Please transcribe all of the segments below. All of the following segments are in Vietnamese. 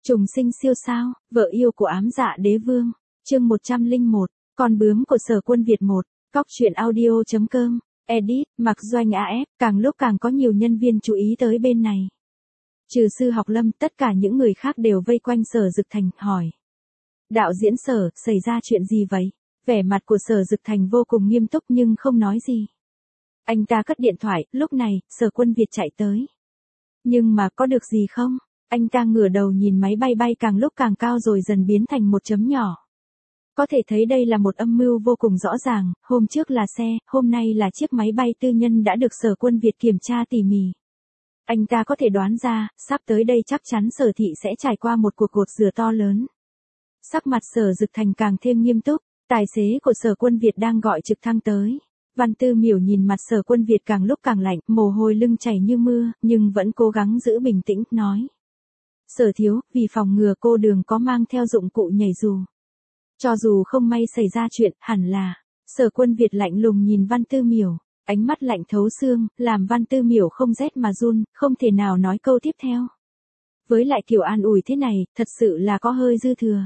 Trùng sinh siêu sao, vợ yêu của ám dạ đế vương. Chương 101, con bướm của Sở Quân Việt 1, Cóc truyện audio.com, edit, Mạc Doanh AF, càng lúc càng có nhiều nhân viên chú ý tới bên này. Trừ Sư Học Lâm, tất cả những người khác đều vây quanh Sở Dực Thành, hỏi. Đạo diễn Sở, xảy ra chuyện gì vậy? Vẻ mặt của Sở Dực Thành vô cùng nghiêm túc nhưng không nói gì. Anh ta cất điện thoại, lúc này, Sở Quân Việt chạy tới. Nhưng mà có được gì không? Anh ta ngửa đầu nhìn máy bay bay càng lúc càng cao rồi dần biến thành một chấm nhỏ. Có thể thấy đây là một âm mưu vô cùng rõ ràng, hôm trước là xe, hôm nay là chiếc máy bay tư nhân đã được Sở Quân Việt kiểm tra tỉ mỉ. Anh ta có thể đoán ra, sắp tới đây chắc chắn Sở Thị sẽ trải qua một cuộc gột rửa to lớn. Sắc mặt Sở Dực Thành càng thêm nghiêm túc, tài xế của Sở Quân Việt đang gọi trực thăng tới. Văn Tư Miểu nhìn mặt Sở Quân Việt càng lúc càng lạnh, mồ hôi lưng chảy như mưa, nhưng vẫn cố gắng giữ bình tĩnh, nói. Sở thiếu, vì phòng ngừa cô Đường có mang theo dụng cụ nhảy dù. Cho dù không may xảy ra chuyện, hẳn là. Sở Quân Việt lạnh lùng nhìn Văn Tư Miểu, ánh mắt lạnh thấu xương, làm Văn Tư Miểu không rét mà run, không thể nào nói câu tiếp theo. Với lại kiểu an ủi thế này, thật sự là có hơi dư thừa.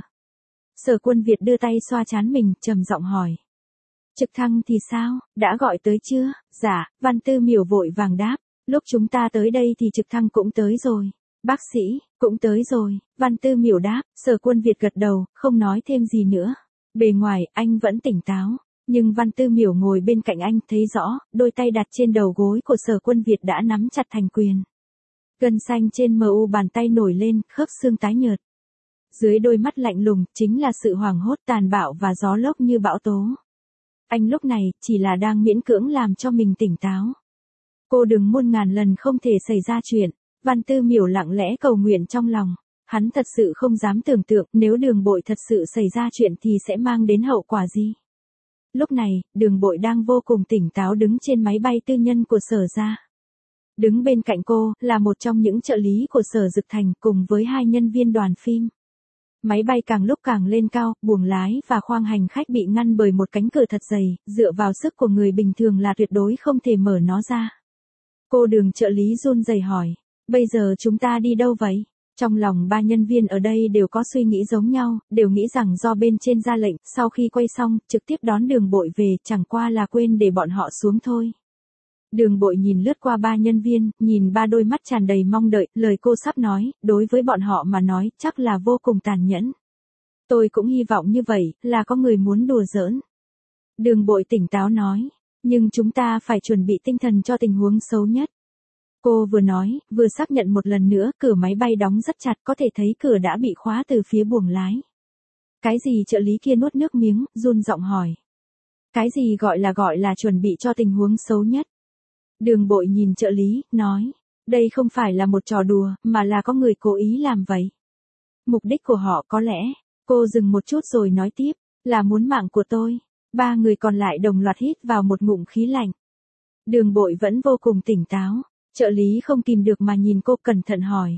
Sở Quân Việt đưa tay xoa trán mình, trầm giọng hỏi. Trực thăng thì sao, đã gọi tới chưa? Dạ, Văn Tư Miểu vội vàng đáp, lúc chúng ta tới đây thì trực thăng cũng tới rồi. Bác sĩ, cũng tới rồi, Văn Tư Miểu đáp, Sở Quân Việt gật đầu, không nói thêm gì nữa. Bề ngoài, anh vẫn tỉnh táo, nhưng Văn Tư Miểu ngồi bên cạnh anh thấy rõ, đôi tay đặt trên đầu gối của Sở Quân Việt đã nắm chặt thành quyền. Gân xanh trên mu bàn tay nổi lên, khớp xương tái nhợt. Dưới đôi mắt lạnh lùng, chính là sự hoảng hốt tàn bạo và gió lốc như bão tố. Anh lúc này, chỉ là đang miễn cưỡng làm cho mình tỉnh táo. Cô đừng muôn ngàn lần không thể xảy ra chuyện. Văn Tư Miểu lặng lẽ cầu nguyện trong lòng. Hắn thật sự không dám tưởng tượng nếu Đường Bội thật sự xảy ra chuyện thì sẽ mang đến hậu quả gì. Lúc này, Đường Bội đang vô cùng tỉnh táo đứng trên máy bay tư nhân của Sở gia. Đứng bên cạnh cô, là một trong những trợ lý của Sở Dực Thành cùng với hai nhân viên đoàn phim. Máy bay càng lúc càng lên cao, buồng lái và khoang hành khách bị ngăn bởi một cánh cửa thật dày, dựa vào sức của người bình thường là tuyệt đối không thể mở nó ra. Cô Đường trợ lý run rẩy hỏi. Bây giờ chúng ta đi đâu vậy? Trong lòng ba nhân viên ở đây đều có suy nghĩ giống nhau, đều nghĩ rằng do bên trên ra lệnh, sau khi quay xong, trực tiếp đón Đường Bội về, chẳng qua là quên để bọn họ xuống thôi. Đường Bội nhìn lướt qua ba nhân viên, nhìn ba đôi mắt tràn đầy mong đợi, lời cô sắp nói, đối với bọn họ mà nói, chắc là vô cùng tàn nhẫn. Tôi cũng hy vọng như vậy, là có người muốn đùa giỡn. Đường Bội tỉnh táo nói, nhưng chúng ta phải chuẩn bị tinh thần cho tình huống xấu nhất. Cô vừa nói, vừa xác nhận một lần nữa, cửa máy bay đóng rất chặt, có thể thấy cửa đã bị khóa từ phía buồng lái. Cái gì? Trợ lý kia nuốt nước miếng, run giọng hỏi. Cái gì gọi là chuẩn bị cho tình huống xấu nhất? Đường Bội nhìn trợ lý, nói, đây không phải là một trò đùa, mà là có người cố ý làm vậy. Mục đích của họ có lẽ, cô dừng một chút rồi nói tiếp, là muốn mạng của tôi. Ba người còn lại đồng loạt hít vào một ngụm khí lạnh. Đường Bội vẫn vô cùng tỉnh táo. Trợ lý không kìm được mà nhìn cô, cẩn thận hỏi.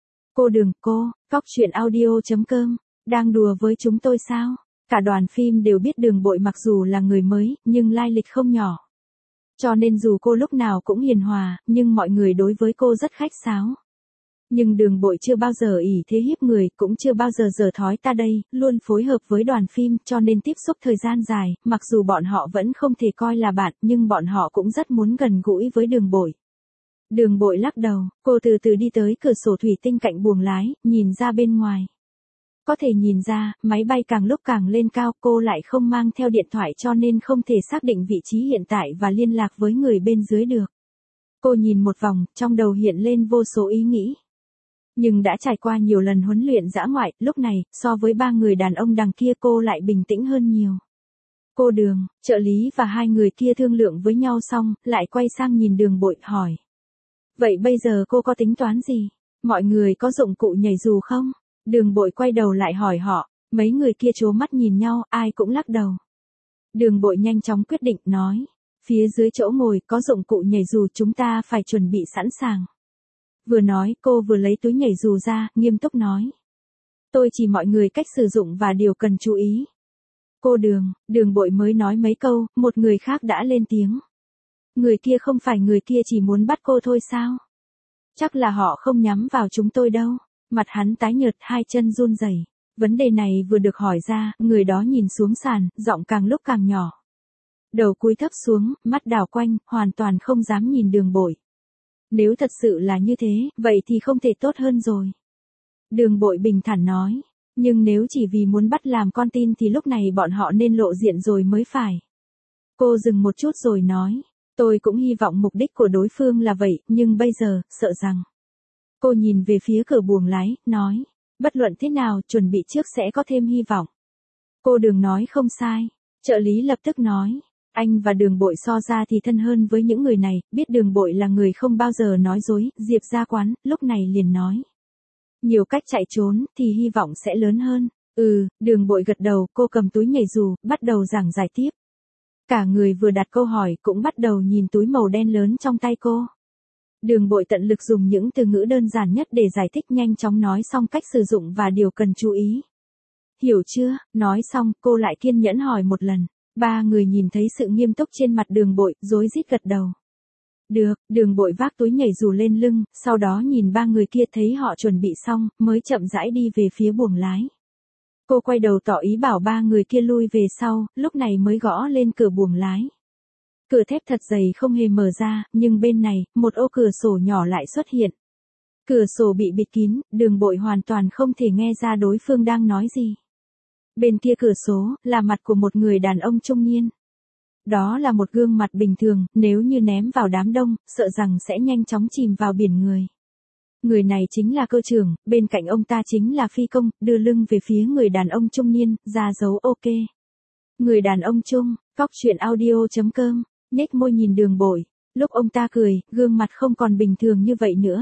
Cô Đường, cô, Cóc truyện audio.com, đang đùa với chúng tôi sao? Cả đoàn phim đều biết Đường Bội mặc dù là người mới, nhưng lai lịch không nhỏ. Cho nên dù cô lúc nào cũng hiền hòa, nhưng mọi người đối với cô rất khách sáo. Nhưng Đường Bội chưa bao giờ ỷ thế hiếp người, cũng chưa bao giờ giở thói ta đây, luôn phối hợp với đoàn phim, cho nên tiếp xúc thời gian dài, mặc dù bọn họ vẫn không thể coi là bạn, nhưng bọn họ cũng rất muốn gần gũi với Đường Bội. Đường Bội lắc đầu, cô từ từ đi tới cửa sổ thủy tinh cạnh buồng lái, nhìn ra bên ngoài. Có thể nhìn ra, máy bay càng lúc càng lên cao, cô lại không mang theo điện thoại cho nên không thể xác định vị trí hiện tại và liên lạc với người bên dưới được. Cô nhìn một vòng, trong đầu hiện lên vô số ý nghĩ. Nhưng đã trải qua nhiều lần huấn luyện dã ngoại, lúc này, so với ba người đàn ông đằng kia cô lại bình tĩnh hơn nhiều. Cô Đường, trợ lý và hai người kia thương lượng với nhau xong, lại quay sang nhìn Đường Bội, hỏi. Vậy bây giờ cô có tính toán gì? Mọi người có dụng cụ nhảy dù không? Đường Bội quay đầu lại hỏi họ, mấy người kia trố mắt nhìn nhau, ai cũng lắc đầu. Đường Bội nhanh chóng quyết định, nói, phía dưới chỗ ngồi có dụng cụ nhảy dù, chúng ta phải chuẩn bị sẵn sàng. Vừa nói, cô vừa lấy túi nhảy dù ra, nghiêm túc nói. Tôi chỉ mọi người cách sử dụng và điều cần chú ý. Cô Đường, Đường Bội mới nói mấy câu, một người khác đã lên tiếng. Người kia không phải người kia chỉ muốn bắt cô thôi sao? Chắc là họ không nhắm vào chúng tôi đâu. Mặt hắn tái nhợt, hai chân run rẩy. Vấn đề này vừa được hỏi ra, người đó nhìn xuống sàn, giọng càng lúc càng nhỏ. Đầu cúi thấp xuống, mắt đảo quanh, hoàn toàn không dám nhìn Đường Bội. Nếu thật sự là như thế, vậy thì không thể tốt hơn rồi. Đường Bội bình thản nói. Nhưng nếu chỉ vì muốn bắt làm con tin thì lúc này bọn họ nên lộ diện rồi mới phải. Cô dừng một chút rồi nói. Tôi cũng hy vọng mục đích của đối phương là vậy, nhưng bây giờ, sợ rằng. Cô nhìn về phía cửa buồng lái, nói. Bất luận thế nào, chuẩn bị trước sẽ có thêm hy vọng. Cô Đường nói không sai. Trợ lý lập tức nói. Anh và Đường Bội so ra thì thân hơn với những người này, biết Đường Bội là người không bao giờ nói dối, Diệp Gia Quán, lúc này liền nói. Nhiều cách chạy trốn, thì hy vọng sẽ lớn hơn. Đường Bội gật đầu, cô cầm túi nhảy dù, bắt đầu giảng giải tiếp. Cả người vừa đặt câu hỏi cũng bắt đầu nhìn túi màu đen lớn trong tay cô. Đường Bội tận lực dùng những từ ngữ đơn giản nhất để giải thích, nhanh chóng nói xong cách sử dụng và điều cần chú ý. Hiểu chưa? Nói xong, cô lại kiên nhẫn hỏi một lần. Ba người nhìn thấy sự nghiêm túc trên mặt Đường Bội, rối rít gật đầu. Được, Đường Bội vác túi nhảy dù lên lưng, sau đó nhìn ba người kia thấy họ chuẩn bị xong, mới chậm rãi đi về phía buồng lái. Cô quay đầu tỏ ý bảo ba người kia lui về sau, lúc này mới gõ lên cửa buồng lái. Cửa thép thật dày không hề mở ra, nhưng bên này, một ô cửa sổ nhỏ lại xuất hiện. Cửa sổ bị bịt kín, Đường Bội hoàn toàn không thể nghe ra đối phương đang nói gì. Bên kia cửa sổ, là mặt của một người đàn ông trung niên. Đó là một gương mặt bình thường, nếu như ném vào đám đông, sợ rằng sẽ nhanh chóng chìm vào biển người. Người này chính là cơ trưởng, bên cạnh ông ta chính là phi công, đưa lưng về phía người đàn ông trung niên, ra dấu ok. Người đàn ông trung, coctruyện.audio.com, nhếch môi nhìn Đường Bội, lúc ông ta cười, gương mặt không còn bình thường như vậy nữa.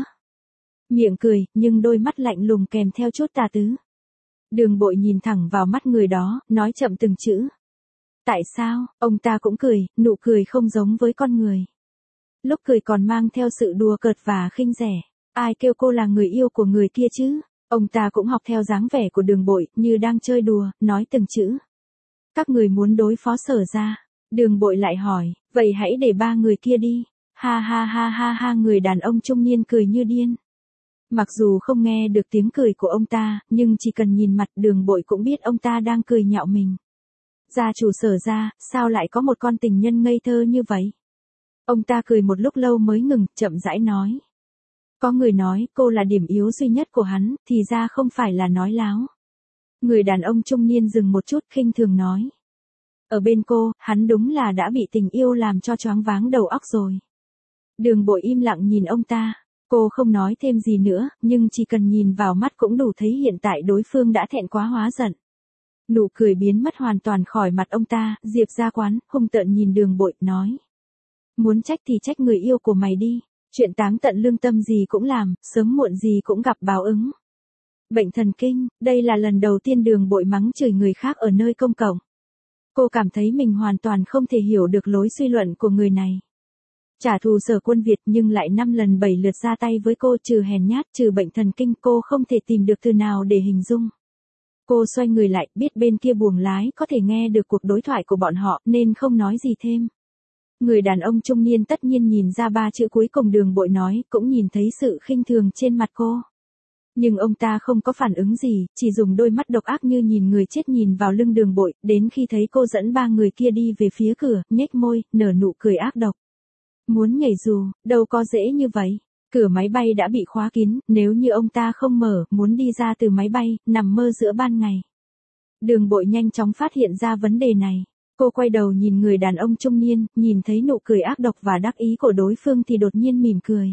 Miệng cười, nhưng đôi mắt lạnh lùng kèm theo chút tà tứ. Đường Bội nhìn thẳng vào mắt người đó, nói chậm từng chữ. Tại sao? Ông ta cũng cười, nụ cười không giống với con người. Lúc cười còn mang theo sự đùa cợt và khinh rẻ. Ai kêu cô là người yêu của người kia chứ? Ông ta cũng học theo dáng vẻ của Đường Bội, như đang chơi đùa, nói từng chữ. Các người muốn đối phó Sở Gia. Đường Bội lại hỏi, vậy hãy để ba người kia đi. Ha ha ha ha ha, người đàn ông trung niên cười như điên. Mặc dù không nghe được tiếng cười của ông ta, nhưng chỉ cần nhìn mặt Đường Bội cũng biết ông ta đang cười nhạo mình. Gia chủ Sở Gia, sao lại có một con tình nhân ngây thơ như vậy? Ông ta cười một lúc lâu mới ngừng, chậm rãi nói. Có người nói cô là điểm yếu duy nhất của hắn, thì ra không phải là nói láo. Người đàn ông trung niên dừng một chút, khinh thường nói. Ở bên cô, hắn đúng là đã bị tình yêu làm cho choáng váng đầu óc rồi. Đường Bội im lặng nhìn ông ta. Cô không nói thêm gì nữa, nhưng chỉ cần nhìn vào mắt cũng đủ thấy hiện tại đối phương đã thẹn quá hóa giận. Nụ cười biến mất hoàn toàn khỏi mặt ông ta, Diệp Gia Quán, hung tợn nhìn Đường Bội, nói. Muốn trách thì trách người yêu của mày đi, chuyện táng tận lương tâm gì cũng làm, sớm muộn gì cũng gặp báo ứng. Bệnh thần kinh, đây là lần đầu tiên Đường Bội mắng chửi người khác ở nơi công cộng. Cô cảm thấy mình hoàn toàn không thể hiểu được lối suy luận của người này. Trả thù Sở Quân Việt nhưng lại 5 lần 7 lượt ra tay với cô, trừ hèn nhát, trừ bệnh thần kinh, cô không thể tìm được từ nào để hình dung. Cô xoay người lại, biết bên kia buồng lái có thể nghe được cuộc đối thoại của bọn họ, nên không nói gì thêm. Người đàn ông trung niên tất nhiên nhìn ra ba chữ cuối cùng Đường Bội nói, cũng nhìn thấy sự khinh thường trên mặt cô. Nhưng ông ta không có phản ứng gì, chỉ dùng đôi mắt độc ác như nhìn người chết nhìn vào lưng Đường Bội, đến khi thấy cô dẫn ba người kia đi về phía cửa, nhếch môi, nở nụ cười ác độc. Muốn nhảy dù, đâu có dễ như vậy. Cửa máy bay đã bị khóa kín, nếu như ông ta không mở, muốn đi ra từ máy bay, nằm mơ giữa ban ngày. Đường Bội nhanh chóng phát hiện ra vấn đề này. Cô quay đầu nhìn người đàn ông trung niên, nhìn thấy nụ cười ác độc và đắc ý của đối phương thì đột nhiên mỉm cười.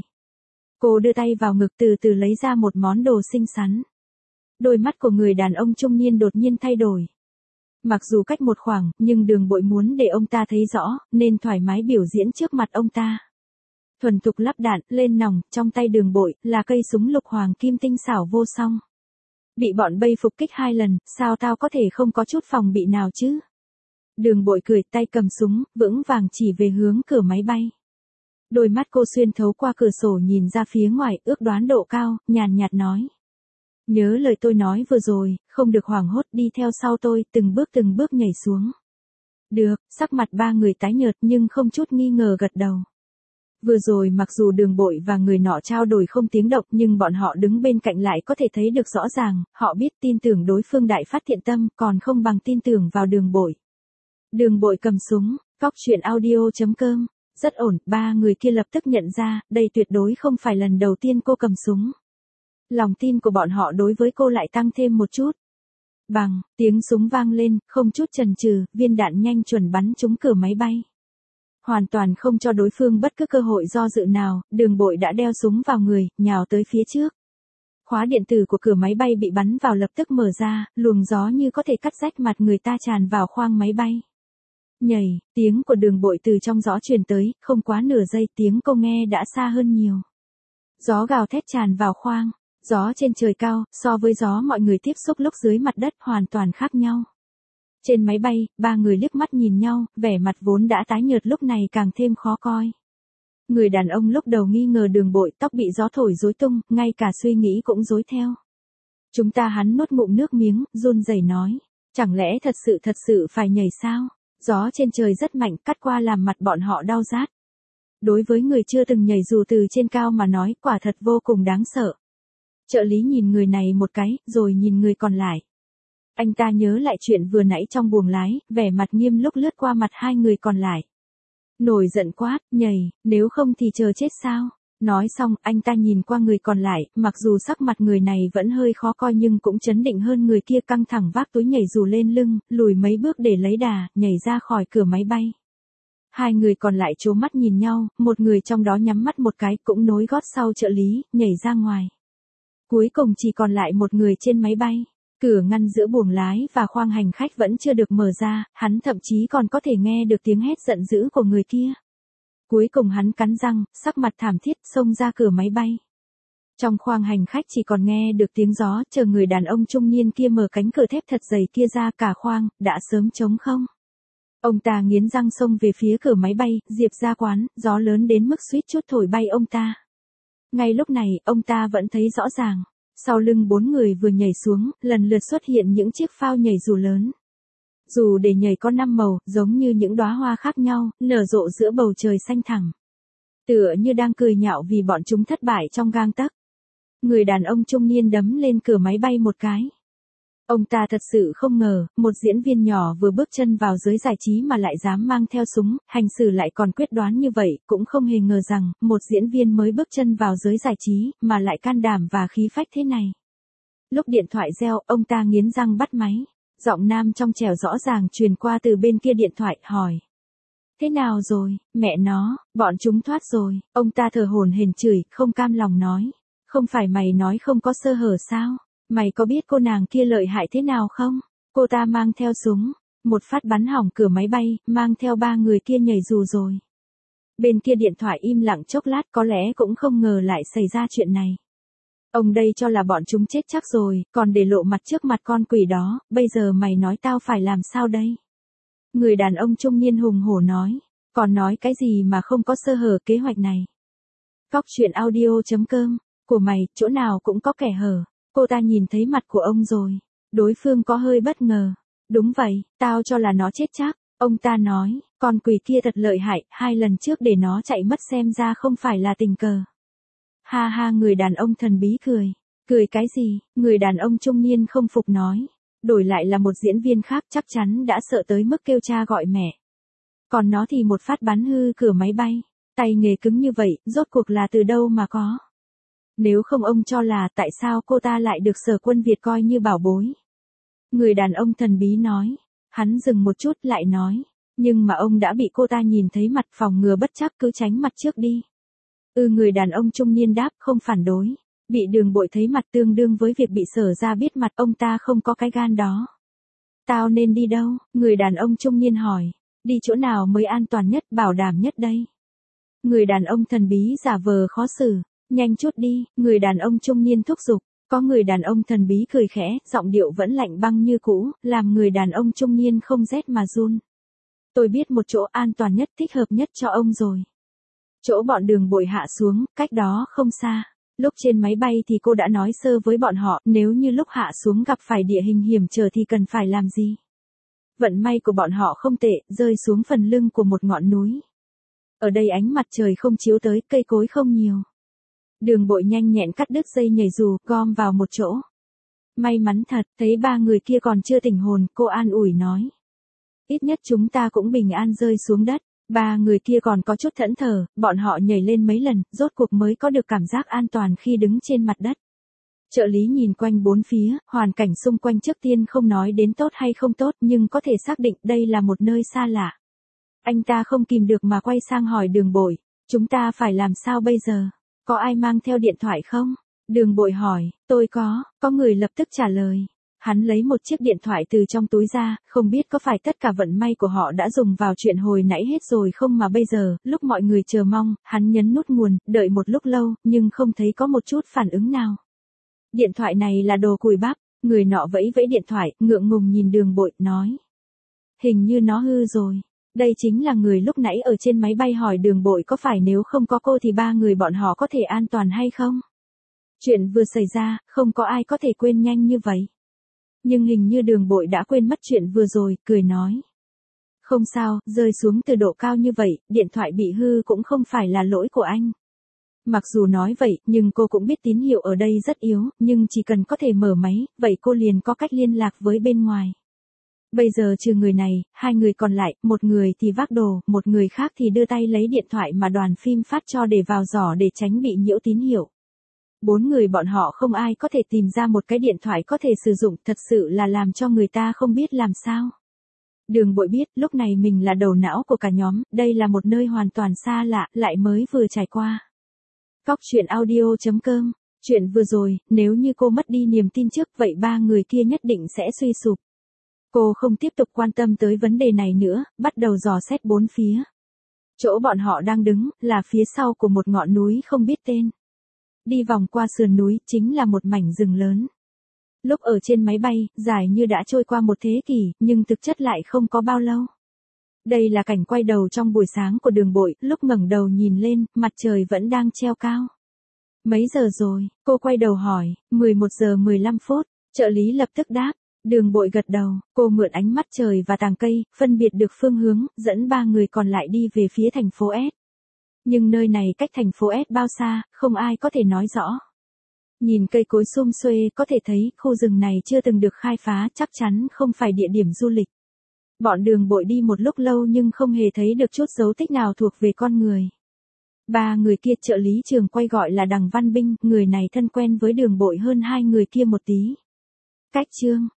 Cô đưa tay vào ngực từ từ lấy ra một món đồ xinh xắn. Đôi mắt của người đàn ông trung niên đột nhiên thay đổi. Mặc dù cách một khoảng, nhưng Đường Bội muốn để ông ta thấy rõ, nên thoải mái biểu diễn trước mặt ông ta. Thuần thục lắp đạn, lên nòng, trong tay Đường Bội, là cây súng lục hoàng kim tinh xảo vô song. Bị bọn Bay phục kích 2 lần, sao tao có thể không có chút phòng bị nào chứ? Đường Bội cười, tay cầm súng, vững vàng chỉ về hướng cửa máy bay. Đôi mắt cô xuyên thấu qua cửa sổ nhìn ra phía ngoài, ước đoán độ cao, nhàn nhạt nói. Nhớ lời tôi nói vừa rồi, không được hoảng hốt, đi theo sau tôi, từng bước nhảy xuống. Được, sắc mặt ba người tái nhợt nhưng không chút nghi ngờ gật đầu. Vừa rồi mặc dù Đường Bội và người nọ trao đổi không tiếng động nhưng bọn họ đứng bên cạnh lại có thể thấy được rõ ràng, họ biết tin tưởng đối phương đại phát thiện tâm còn không bằng tin tưởng vào Đường Bội. Đường Bội cầm súng, cóc truyện audio.com, rất ổn, ba người kia lập tức nhận ra, đây tuyệt đối không phải lần đầu tiên cô cầm súng. Lòng tin của bọn họ đối với cô lại tăng thêm một chút. Bằng, tiếng súng vang lên, không chút chần chừ, viên đạn nhanh chuẩn bắn trúng cửa máy bay. Hoàn toàn không cho đối phương bất cứ cơ hội do dự nào, Đường Bội đã đeo súng vào người, nhào tới phía trước. Khóa điện tử của cửa máy bay bị bắn vào lập tức mở ra, luồng gió như có thể cắt rách mặt người ta tràn vào khoang máy bay. Nhảy, tiếng của Đường Bội từ trong gió truyền tới, không quá nửa giây tiếng cô nghe đã xa hơn nhiều. Gió gào thét tràn vào khoang, gió trên trời cao, so với gió mọi người tiếp xúc lúc dưới mặt đất hoàn toàn khác nhau. Trên máy bay, ba người liếc mắt nhìn nhau, vẻ mặt vốn đã tái nhợt lúc này càng thêm khó coi. Người đàn ông lúc đầu nghi ngờ Đường Bội, tóc bị gió thổi rối tung, ngay cả suy nghĩ cũng rối theo. Chúng ta hắn nuốt ngụm nước miếng, run rẩy nói. Chẳng lẽ thật sự phải nhảy sao? Gió trên trời rất mạnh, cắt qua làm mặt bọn họ đau rát. Đối với người chưa từng nhảy dù từ trên cao mà nói, quả thật vô cùng đáng sợ. Trợ lý nhìn người này một cái, rồi nhìn người còn lại. Anh ta nhớ lại chuyện vừa nãy trong buồng lái, vẻ mặt nghiêm lúc lướt qua mặt hai người còn lại. Nổi giận quát, nhảy, nếu không thì chờ chết sao? Nói xong, anh ta nhìn qua người còn lại, mặc dù sắc mặt người này vẫn hơi khó coi nhưng cũng trấn định hơn người kia, căng thẳng vác túi nhảy dù lên lưng, lùi mấy bước để lấy đà, nhảy ra khỏi cửa máy bay. Hai người còn lại trố mắt nhìn nhau, một người trong đó nhắm mắt một cái cũng nối gót sau trợ lý, nhảy ra ngoài. Cuối cùng chỉ còn lại một người trên máy bay. Cửa ngăn giữa buồng lái và khoang hành khách vẫn chưa được mở ra, hắn thậm chí còn có thể nghe được tiếng hét giận dữ của người kia. Cuối cùng hắn cắn răng, sắc mặt thảm thiết, xông ra cửa máy bay. Trong khoang hành khách chỉ còn nghe được tiếng gió, chờ người đàn ông trung niên kia mở cánh cửa thép thật dày kia ra, cả khoang đã sớm trống không. Ông ta nghiến răng xông về phía cửa máy bay, Diệp ra quán, gió lớn đến mức suýt chút thổi bay ông ta. Ngay lúc này, ông ta vẫn thấy rõ ràng. Sau lưng bốn người vừa nhảy xuống, lần lượt xuất hiện những chiếc phao nhảy dù lớn. Dù để nhảy có 5 màu, giống như những đóa hoa khác nhau, nở rộ giữa bầu trời xanh thẳm. Tựa như đang cười nhạo vì bọn chúng thất bại trong gang tấc. Người đàn ông trung niên đấm lên cửa máy bay một cái. Ông ta thật sự không ngờ, một diễn viên nhỏ vừa bước chân vào giới giải trí mà lại dám mang theo súng, hành xử lại còn quyết đoán như vậy, cũng không hề ngờ rằng, một diễn viên mới bước chân vào giới giải trí, mà lại can đảm và khí phách thế này. Lúc điện thoại reo, ông ta nghiến răng bắt máy. Giọng nam trong trẻo rõ ràng truyền qua từ bên kia điện thoại, hỏi. Thế nào rồi, mẹ nó, bọn chúng thoát rồi, ông ta thở hổn hển chửi, không cam lòng nói. Không phải mày nói không có sơ hở sao? Mày có biết cô nàng kia lợi hại thế nào không? Cô ta mang theo súng, một phát bắn hỏng cửa máy bay, mang theo ba người kia nhảy dù rồi. Bên kia điện thoại im lặng chốc lát, có lẽ cũng không ngờ lại xảy ra chuyện này. Ông đây cho là bọn chúng chết chắc rồi, còn để lộ mặt trước mặt con quỷ đó, bây giờ mày nói tao phải làm sao đây? Người đàn ông trung niên hùng hổ nói, còn nói cái gì mà không có sơ hở kế hoạch này? Cóc truyện audio.com, của mày, chỗ nào cũng có kẻ hở. Cô ta nhìn thấy mặt của ông rồi. Đối phương có hơi bất ngờ. Đúng vậy, tao cho là nó chết chắc. Ông ta nói, con quỷ kia thật lợi hại, 2 lần trước để nó chạy mất xem ra không phải là tình cờ. Ha ha, người đàn ông thần bí cười. Cười cái gì? Người đàn ông trung niên không phục nói. Đổi lại là một diễn viên khác chắc chắn đã sợ tới mức kêu cha gọi mẹ. Còn nó thì một phát bắn hư cửa máy bay. Tay nghề cứng như vậy, rốt cuộc là từ đâu mà có? Nếu không ông cho là tại sao cô ta lại được Sở Quân Việt coi như bảo bối? Người đàn ông thần bí nói. Hắn dừng một chút lại nói. Nhưng mà ông đã bị cô ta nhìn thấy mặt, phòng ngừa bất trắc cứ tránh mặt trước đi. Người đàn ông trung niên đáp, không phản đối. Bị Đường Bội thấy mặt tương đương với việc bị Sở ra biết mặt, ông ta không có cái gan đó. Tao nên đi đâu? Người đàn ông trung niên hỏi. Đi chỗ nào mới an toàn nhất, bảo đảm nhất đây? Người đàn ông thần bí giả vờ khó xử. Nhanh chút đi, người đàn ông trung niên thúc giục. Có người đàn ông thần bí cười khẽ, giọng điệu vẫn lạnh băng như cũ, làm người đàn ông trung niên không rét mà run. Tôi biết một chỗ an toàn nhất, thích hợp nhất cho ông rồi. Chỗ bọn Đường Bội hạ xuống, cách đó không xa. Lúc trên máy bay thì cô đã nói sơ với bọn họ, nếu như lúc hạ xuống gặp phải địa hình hiểm trở thì cần phải làm gì. Vận may của bọn họ không tệ, rơi xuống phần lưng của một ngọn núi. Ở đây ánh mặt trời không chiếu tới, cây cối không nhiều. Đường Bội nhanh nhẹn cắt đứt dây nhảy dù, gom vào một chỗ. May mắn thật, thấy ba người kia còn chưa tỉnh hồn, cô an ủi nói. Ít nhất chúng ta cũng bình an rơi xuống đất. Ba người kia còn có chút thẫn thờ, bọn họ nhảy lên mấy lần, rốt cuộc mới có được cảm giác an toàn khi đứng trên mặt đất. Trợ lý nhìn quanh bốn phía, hoàn cảnh xung quanh trước tiên không nói đến tốt hay không tốt nhưng có thể xác định đây là một nơi xa lạ. Anh ta không kìm được mà quay sang hỏi Đường Bội, chúng ta phải làm sao bây giờ? Có ai mang theo điện thoại không? Đường Bội hỏi, tôi có người lập tức trả lời. Hắn lấy một chiếc điện thoại từ trong túi ra, không biết có phải tất cả vận may của họ đã dùng vào chuyện hồi nãy hết rồi không mà bây giờ, lúc mọi người chờ mong, hắn nhấn nút nguồn, đợi một lúc lâu, nhưng không thấy có một chút phản ứng nào. Điện thoại này là đồ cùi bắp, người nọ vẫy vẫy điện thoại, ngượng ngùng nhìn Đường Bội, nói. Hình như nó hư rồi. Đây chính là người lúc nãy ở trên máy bay hỏi Đường Bội có phải nếu không có cô thì ba người bọn họ có thể an toàn hay không? Chuyện vừa xảy ra, không có ai có thể quên nhanh như vậy. Nhưng hình như Đường Bội đã quên mất chuyện vừa rồi, cười nói. Không sao, rơi xuống từ độ cao như vậy, điện thoại bị hư cũng không phải là lỗi của anh. Mặc dù nói vậy, nhưng cô cũng biết tín hiệu ở đây rất yếu, nhưng chỉ cần có thể mở máy, vậy cô liền có cách liên lạc với bên ngoài. Bây giờ trừ người này, hai người còn lại, một người thì vác đồ, một người khác thì đưa tay lấy điện thoại mà đoàn phim phát cho để vào giỏ để tránh bị nhiễu tín hiệu. Bốn người bọn họ không ai có thể tìm ra một cái điện thoại có thể sử dụng, thật sự là làm cho người ta không biết làm sao. Đường Bội biết, lúc này mình là đầu não của cả nhóm, đây là một nơi hoàn toàn xa lạ, lại mới vừa trải qua. Coctruyện.audio.com. Chuyện vừa rồi, nếu như cô mất đi niềm tin trước, vậy ba người kia nhất định sẽ suy sụp. Cô không tiếp tục quan tâm tới vấn đề này nữa, bắt đầu dò xét bốn phía. Chỗ bọn họ đang đứng, là phía sau của một ngọn núi không biết tên. Đi vòng qua sườn núi, chính là một mảnh rừng lớn. Lúc ở trên máy bay, dài như đã trôi qua một thế kỷ, nhưng thực chất lại không có bao lâu. Đây là cảnh quay đầu trong buổi sáng của Đường Bội, lúc ngẩng đầu nhìn lên, mặt trời vẫn đang treo cao. Mấy giờ rồi, cô quay đầu hỏi, 11 giờ 15 phút, trợ lý lập tức đáp. Đường Bội gật đầu, cô mượn ánh mắt trời và tàng cây, phân biệt được phương hướng, dẫn ba người còn lại đi về phía thành phố S. Nhưng nơi này cách thành phố S bao xa, không ai có thể nói rõ. Nhìn cây cối sum xuê, có thể thấy khu rừng này chưa từng được khai phá, chắc chắn không phải địa điểm du lịch. Bọn Đường Bội đi một lúc lâu nhưng không hề thấy được chút dấu tích nào thuộc về con người. Ba người kia trợ lý trường quay gọi là Đằng Văn Binh, người này thân quen với Đường Bội hơn hai người kia một tí. Cách chương